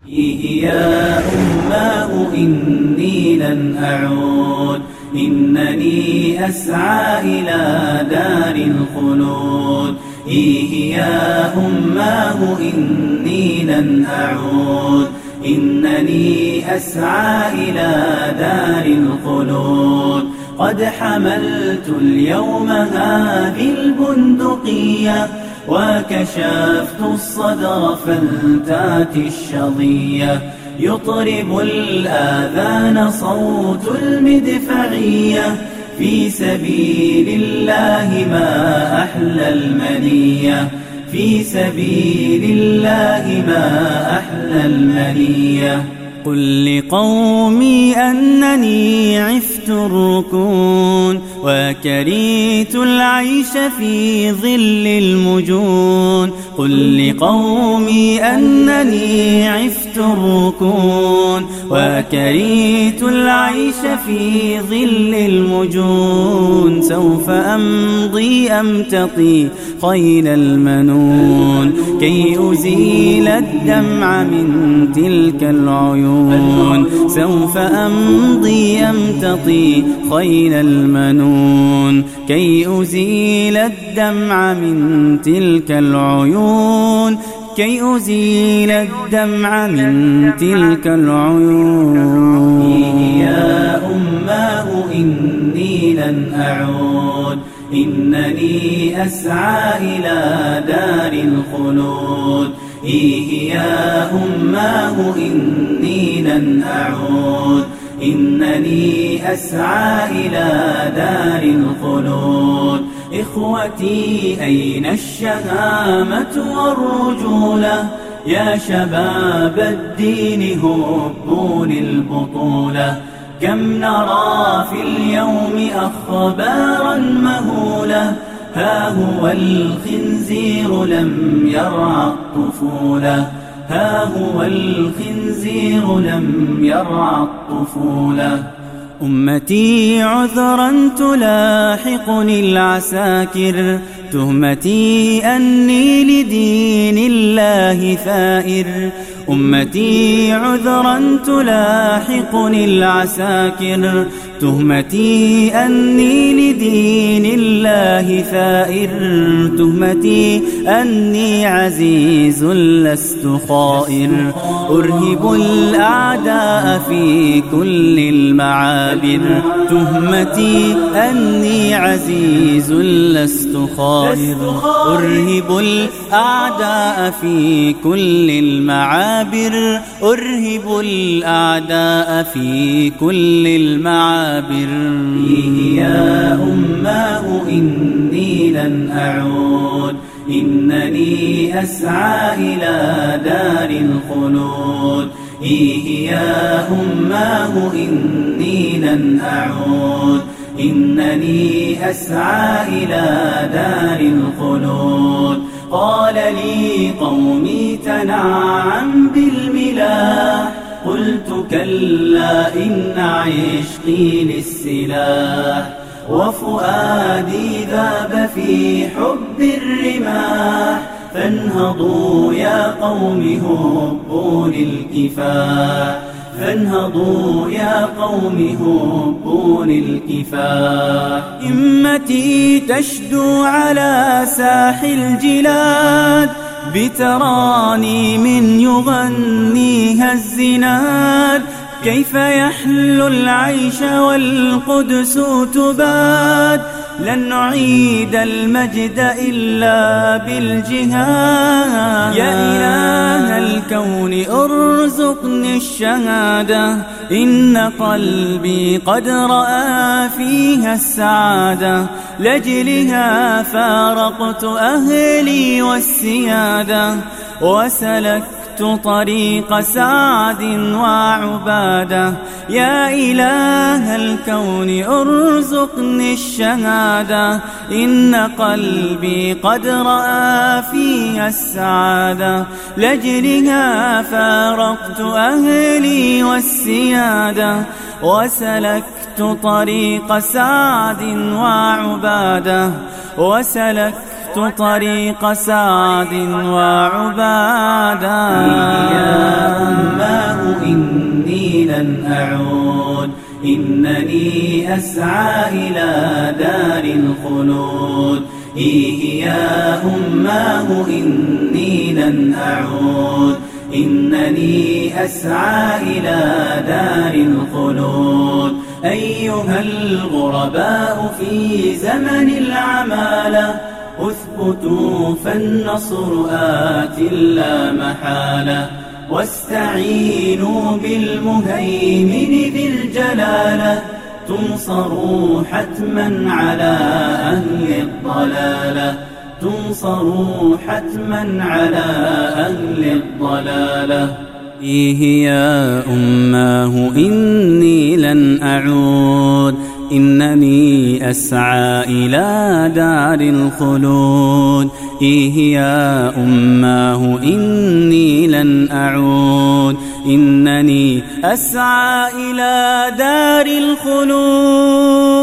يا أماه إني لن أعود، إنني أسعى إلى دار الخلود. يا أماه إني لن أعود، إنني أسعى إلى دار الخلود. قد حملت اليوم هذه البندقية، وكشفت الصدر فلتاتي الشظية. يطرب الآذان صوت المدفعية، في سبيل الله ما أحلى المنية، في سبيل الله ما أحلى المنية. قل لقومي أنني عفت الركون، وكرهت العيش في ظل المجون. قل لقومي أنني عفت الركون، وكرهت العيش في ظل المجون. سوف أمضي أمتطي خيل المنون، كي أزيل الدمع من تلك العيون. سوف أمضي أمتطي خيل المنون، كي أزيل الدمع من تلك العيون، كي أزيل الدمع من تلك العيون. يا أماه إني لن أعود، إنني أسعى إلى دار الخلود. يا أماه إني لن أعود، إنني أسعى إلى دار الخلود. إخوتي أين الشهامة والرجولة؟ يا شباب الدين هبوا للبطولة. كم نرى في اليوم أخبارا مهولة، ها هو الخنزير لم يرعى الطفولة، ها هو الخنزير لم يرعى الطفولة. أمتي عذرا تلاحقني العساكر، تهمتي أني لدين الله ثائر. أمتي عذرا تلاحقني العساكر، تهمتي أني لدين الله ثائر. تهمتي أني عزيز لست خائر، أرهب الأعداء في كل المعابر. تهمتي أني عزيز لست خائر، أرهب الأعداء في كل المعابر. أرهب الأعداء في كل المعابر. يا أماه إني لن أعود، إنني أسعى إلى دار الخلود. يا أماه إني لن أعود، إنني أسعى إلى دار الخلود. قال لي قومي تنعم بالملاح، قلت كلا إن عشقي للسلاح. وفؤادي ذاب في حب الرماح، فانهضوا يا قوم هبوا للكفاح، فانهضوا يا قوم هبوا للكفاح. همتي تشدو على ساحل الجلاد، بتراني من يغنيها الزناد. كيف يحلو العيش والقدس تباد؟ لن نعيد المجد إلا بالجهاد. يا إله الكون ارزقني الشهادة، إن قلبي قد رأى فيها السعادة. لأجلها فارقت أهلي والسيادة، وسلكت طريق سعد وعبادة. يا إله الكون ارزقني الشهادة، إن قلبي قد رأى فيها السعادة. لأجلها فارقت أهلي والسيادة، وسلكت طريق سعد وعبادة. وسلكت طريق سعد وعبادة. لن أعود إنني أسعى إلى دار الخلود إيه يا أماه إني لن أعود إنني أسعى إلى دار الخلود أيها الغرباء في زمن العمالة اثبتوا فالنصر آت لا محالة واستعينوا بالمهيمن ذي الجلالة تنصروا حتما على أهل الضلالة تنصروا حتما على أهل الضلالة إيه يا أماه إني لن أعود إنني أسعى إلى دار الخلود إيه يا أماه إني لن أعود إنني أسعى إلى دار الخلود